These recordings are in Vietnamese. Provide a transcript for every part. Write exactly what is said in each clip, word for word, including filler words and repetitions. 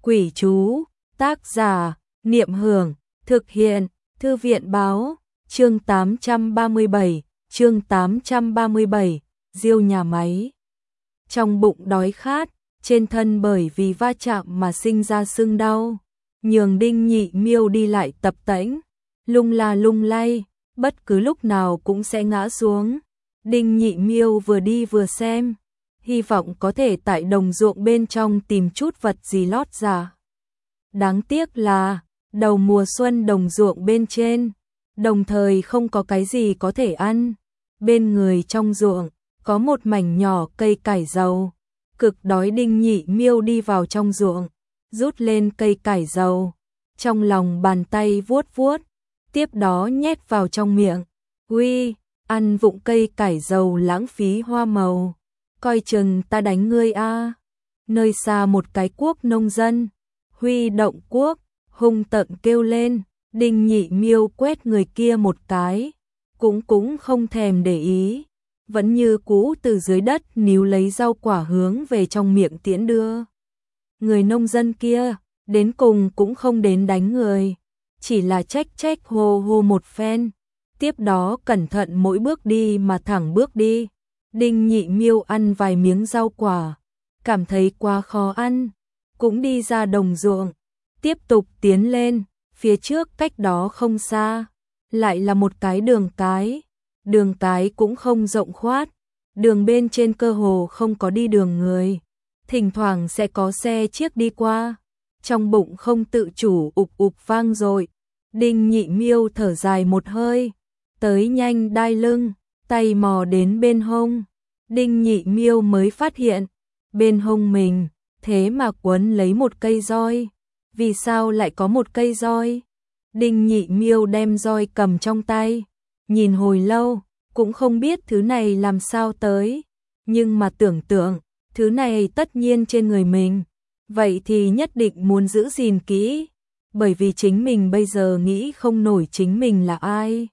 Quỷ chú, tác giả, Niệm Hưởng, thực hiện, Thư viện báo, chương tám trăm ba mươi bảy, chương tám trăm ba mươi bảy, Diêu nhà máy. Trong bụng đói khát, trên thân bởi vì va chạm mà sinh ra sưng đau, nhường Đinh Nhị Miêu đi lại tập tễnh, lung la lung lay, bất cứ lúc nào cũng sẽ ngã xuống. Đinh Nhị Miêu vừa đi vừa xem, hy vọng có thể tại đồng ruộng bên trong tìm chút vật gì lót ra. Đáng tiếc là, đầu mùa xuân đồng ruộng bên trên, đồng thời không có cái gì có thể ăn. Bên người trong ruộng, có một mảnh nhỏ cây cải dầu. Cực đói Đinh Nhị Miêu đi vào trong ruộng, rút lên cây cải dầu, trong lòng bàn tay vuốt vuốt, tiếp đó nhét vào trong miệng. Uy, ăn vụng cây cải dầu lãng phí hoa màu, coi chừng ta đánh ngươi a. Nơi xa một cái cuốc nông dân, huy động cuốc, hung tợn kêu lên. Đinh Nhị Miêu quét người kia một cái, cũng cũng không thèm để ý, vẫn như cũ từ dưới đất níu lấy rau quả hướng về trong miệng tiễn đưa. Người nông dân kia, đến cùng cũng không đến đánh người, chỉ là trách trách hô hô một phen, tiếp đó cẩn thận mỗi bước đi mà thẳng bước đi. Đinh Nhị Miêu ăn vài miếng rau quả, cảm thấy quá khó ăn, cũng đi ra đồng ruộng, tiếp tục tiến lên. Phía trước cách đó không xa, lại là một cái đường cái, đường cái cũng không rộng khoát, đường bên trên cơ hồ không có đi đường người, thỉnh thoảng sẽ có xe chiếc đi qua, trong bụng không tự chủ ục ục vang dội. Đinh Nhị Miêu thở dài một hơi, tới nhanh đai lưng, tay mò đến bên hông, Đinh Nhị Miêu mới phát hiện, bên hông mình, thế mà quấn lấy một cây roi. Vì sao lại có một cây roi? Đinh Nhị Miêu đem roi cầm trong tay, nhìn hồi lâu, cũng không biết thứ này làm sao tới, nhưng mà tưởng tượng, thứ này tất nhiên trên người mình, vậy thì nhất định muốn giữ gìn kỹ, bởi vì chính mình bây giờ nghĩ không nổi chính mình là ai.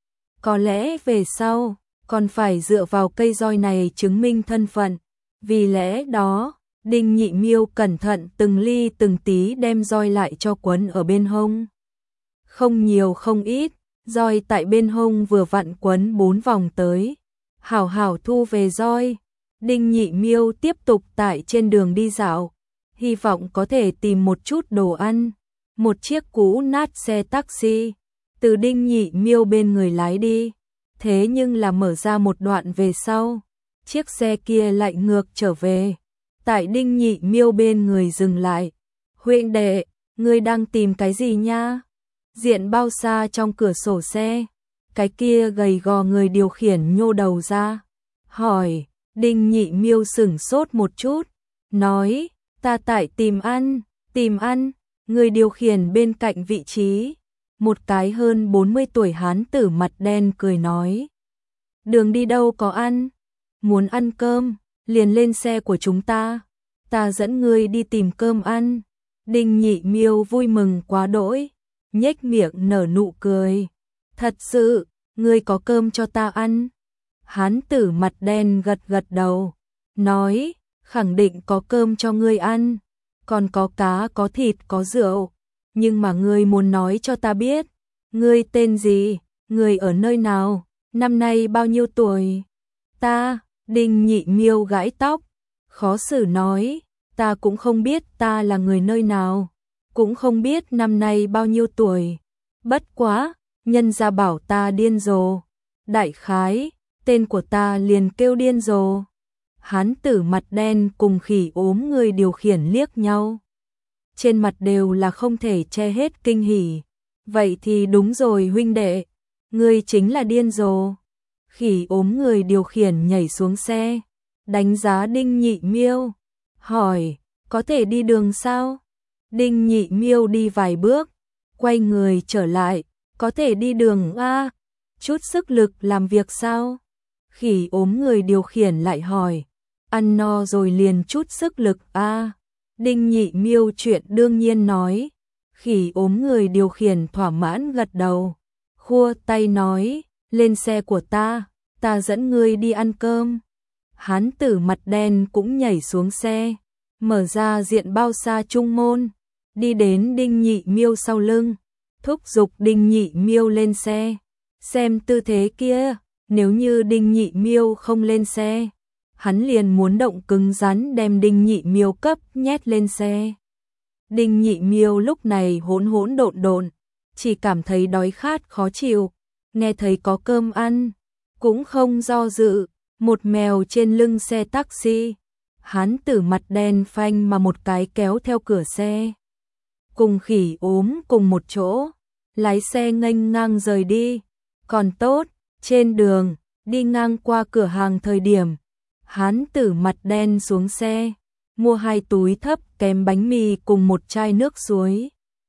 Có lẽ về sau, còn phải dựa vào cây roi này chứng minh thân phận, vì lẽ đó, Đinh Nhị Miêu cẩn thận từng ly từng tí đem roi lại cho quấn ở bên hông. Không nhiều không ít, roi tại bên hông vừa vặn quấn bốn vòng tới. Hảo hảo thu về roi, Đinh Nhị Miêu tiếp tục tại trên đường đi dạo, hy vọng có thể tìm một chút đồ ăn. Một chiếc cũ nát xe taxi, từ Đinh Nhị Miêu bên người lái đi, thế nhưng là mở ra một đoạn về sau, chiếc xe kia lại ngược trở về. Tại Đinh Nhị Miêu bên người dừng lại. Huynh đệ, ngươi đang tìm cái gì nha? Diện bao xa trong cửa sổ xe, cái kia gầy gò người điều khiển nhô đầu ra, hỏi. Đinh Nhị Miêu sửng sốt một chút, nói, ta tại tìm ăn, tìm ăn. Người điều khiển bên cạnh vị trí, một cái hơn bốn mươi tuổi hán tử mặt đen cười nói, đường đi đâu có ăn, muốn ăn cơm, liền lên xe của chúng ta, ta dẫn ngươi đi tìm cơm ăn. Đinh Nhị Miêu vui mừng quá đỗi, nhếch miệng nở nụ cười, thật sự, ngươi có cơm cho ta ăn? Hán tử mặt đen gật gật đầu, nói, khẳng định có cơm cho ngươi ăn, còn có cá, có thịt, có rượu, nhưng mà ngươi muốn nói cho ta biết, ngươi tên gì, ngươi ở nơi nào, năm nay bao nhiêu tuổi? Ta, Đinh Nhị Miêu gãi tóc, khó xử nói, ta cũng không biết ta là người nơi nào, cũng không biết năm nay bao nhiêu tuổi, bất quá, nhân gia bảo ta điên rồ, đại khái, tên của ta liền kêu điên rồ. Hán tử mặt đen cùng khỉ ốm người điều khiển liếc nhau, trên mặt đều là không thể che hết kinh hỉ. Vậy thì đúng rồi huynh đệ, ngươi chính là điên rồ. Khỉ ốm người điều khiển nhảy xuống xe, đánh giá Đinh Nhị Miêu, hỏi, có thể đi đường sao? Đinh Nhị Miêu đi vài bước, quay người trở lại, có thể đi đường a, chút sức lực làm việc sao? Khỉ ốm người điều khiển lại hỏi, ăn no rồi liền chút sức lực a. Đinh Nhị Miêu chuyện đương nhiên nói, khỉ ốm người điều khiển thỏa mãn gật đầu, khua tay nói, lên xe của ta, ta dẫn ngươi đi ăn cơm. Hán tử mặt đen cũng nhảy xuống xe, mở ra diện bao xa trung môn, đi đến Đinh Nhị Miêu sau lưng, thúc giục Đinh Nhị Miêu lên xe. Xem tư thế kia, nếu như Đinh Nhị Miêu không lên xe, hắn liền muốn động cứng rắn đem Đinh Nhị Miêu cấp nhét lên xe. Đinh Nhị Miêu lúc này hỗn hỗn độn độn, chỉ cảm thấy đói khát khó chịu, nghe thấy có cơm ăn, cũng không do dự, một mèo trên lưng xe taxi. Hán tử mặt đen phanh mà một cái kéo theo cửa xe. Cùng Khỉ Ốm cùng một chỗ, lái xe nghênh ngang rời đi. Còn tốt, trên đường, đi ngang qua cửa hàng thời điểm, hán tử mặt đen xuống xe, mua hai túi thấp kém bánh mì cùng một chai nước suối.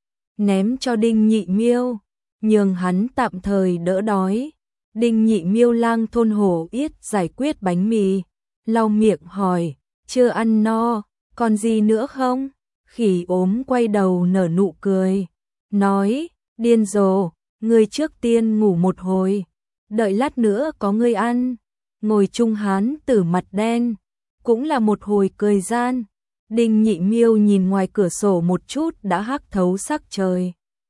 Ném cho Đinh Nhị Miêu, nhường hắn tạm thời đỡ đói. Đinh Nhị Miêu lang thôn hổ yết giải quyết bánh mì, lau miệng hỏi, chưa ăn no, còn gì nữa không? Khỉ Ốm quay đầu nở nụ cười, nói, điên rồ, ngươi trước tiên ngủ một hồi, đợi lát nữa có ngươi ăn. Ngồi chung hán tử mặt đen, cũng là một hồi cười gian. Đinh Nhị Miêu nhìn ngoài cửa sổ một chút đã hắc thấu sắc trời.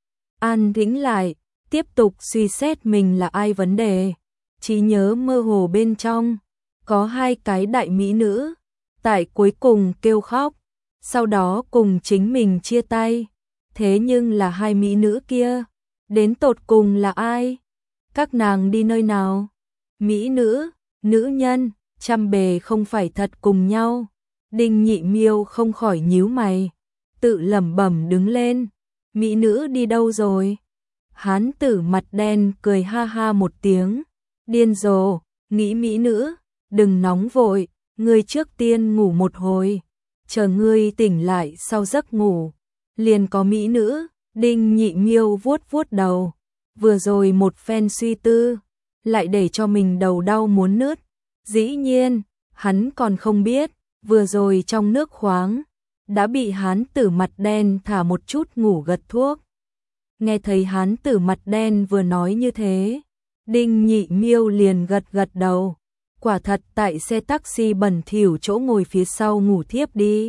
An tĩnh lại, tiếp tục suy xét mình là ai vấn đề. Trí nhớ mơ hồ bên trong, có hai cái đại mỹ nữ, tại cuối cùng kêu khóc, sau đó cùng chính mình chia tay. Thế nhưng là hai mỹ nữ kia, đến tột cùng là ai? Các nàng đi nơi nào? Mỹ nữ, nữ nhân, trăm bề không phải thật cùng nhau. Đinh Nhị Miêu không khỏi nhíu mày, tự lẩm bẩm đứng lên. Mỹ nữ đi đâu rồi? Hán tử mặt đen cười ha ha một tiếng, điên rồ, nghĩ mỹ nữ, đừng nóng vội, ngươi trước tiên ngủ một hồi, chờ ngươi tỉnh lại sau giấc ngủ, liền có mỹ nữ. Đinh Nhị Miêu vuốt vuốt đầu, vừa rồi một phen suy tư, lại để cho mình đầu đau muốn nứt. Dĩ nhiên, hắn còn không biết, vừa rồi trong nước khoáng, đã bị hán tử mặt đen thả một chút ngủ gật thuốc. Nghe thấy hán tử mặt đen vừa nói như thế, Đinh Nhị Miêu liền gật gật đầu, quả thật tại xe taxi bẩn thỉu chỗ ngồi phía sau ngủ thiếp đi.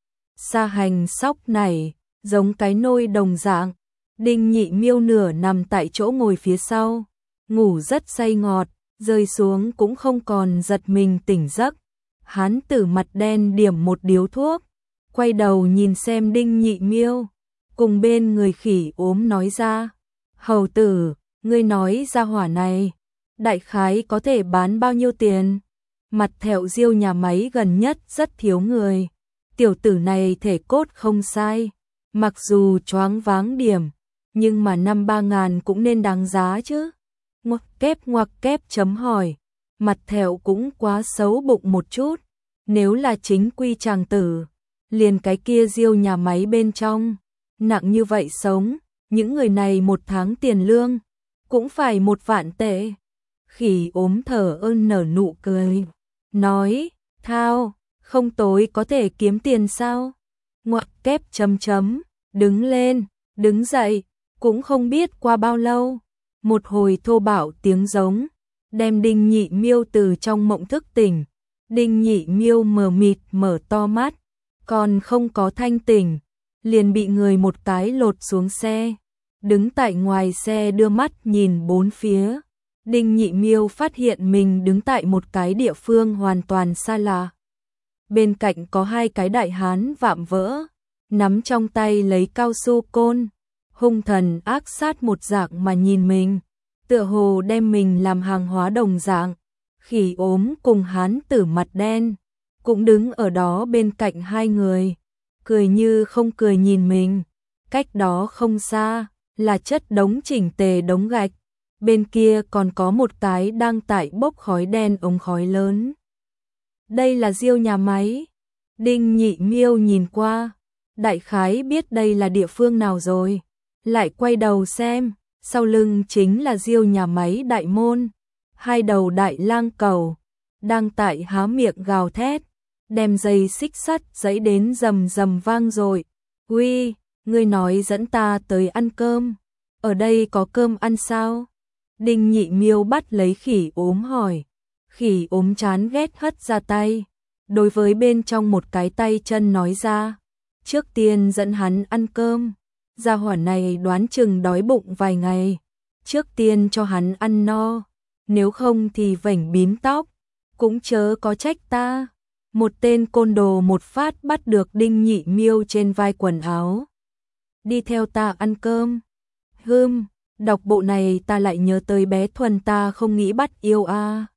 Sa hành sóc này, giống cái nôi đồng dạng, Đinh Nhị Miêu nửa nằm tại chỗ ngồi phía sau, ngủ rất say ngọt, rơi xuống cũng không còn giật mình tỉnh giấc. Hán tử mặt đen điểm một điếu thuốc, quay đầu nhìn xem Đinh Nhị Miêu, cùng bên người Khỉ Ốm nói ra, hầu tử, ngươi nói ra hỏa này, đại khái có thể bán bao nhiêu tiền? Mặt thẹo Diêu nhà máy gần nhất rất thiếu người, tiểu tử này thể cốt không sai, mặc dù choáng váng điểm, nhưng mà năm ba ngàn cũng nên đáng giá chứ. Ngoặc kép ngoặc kép chấm hỏi, mặt thẹo cũng quá xấu bụng một chút, nếu là chính quy chàng tử, liền cái kia Diêu nhà máy bên trong, nặng như vậy sống, những người này một tháng tiền lương, cũng phải một vạn tệ. Khỉ Ốm thở ơn nở nụ cười, nói, thao, không tối có thể kiếm tiền sao? Ngoặc kép chấm chấm, đứng lên, đứng dậy, cũng không biết qua bao lâu, một hồi thô bạo tiếng giống, đem Đinh Nhị Miêu từ trong mộng thức tỉnh. Đinh Nhị Miêu mờ mịt mở to mắt, còn không có thanh tỉnh, liền bị người một cái lột xuống xe, đứng tại ngoài xe đưa mắt nhìn bốn phía. Đinh Nhị Miêu phát hiện mình đứng tại một cái địa phương hoàn toàn xa lạ. Bên cạnh có hai cái đại hán vạm vỡ, nắm trong tay lấy cao su côn, hung thần ác sát một dạng mà nhìn mình, tựa hồ đem mình làm hàng hóa đồng dạng. Khỉ Ốm cùng hán tử mặt đen cũng đứng ở đó bên cạnh hai người, cười như không cười nhìn mình. Cách đó không xa là chất đống chỉnh tề đống gạch, bên kia còn có một cái đang tại bốc khói đen ống khói lớn. Đây là Diêu nhà máy. Đinh Nhị Miêu nhìn qua, đại khái biết đây là địa phương nào rồi, lại quay đầu xem, sau lưng chính là Diêu nhà máy đại môn. Hai đầu đại lang cầu đang tại há miệng gào thét, đem dây xích sắt giãy đến rầm rầm vang rồi. Uy, ngươi nói dẫn ta tới ăn cơm, ở đây có cơm ăn sao? Đinh Nhị Miêu bắt lấy Khỉ Ốm hỏi. Khỉ Ốm chán ghét hất ra tay, đối với bên trong một cái tay chân nói ra, trước tiên dẫn hắn ăn cơm. Gia hỏa này đoán chừng đói bụng vài ngày, trước tiên cho hắn ăn no, nếu không thì vảnh bím tóc, cũng chớ có trách ta. Một tên côn đồ một phát bắt được Đinh Nhị Miêu trên vai quần áo. Đi theo ta ăn cơm. Hừm, đọc bộ này ta lại nhớ tới bé Thuần ta không nghĩ bắt yêu a. À.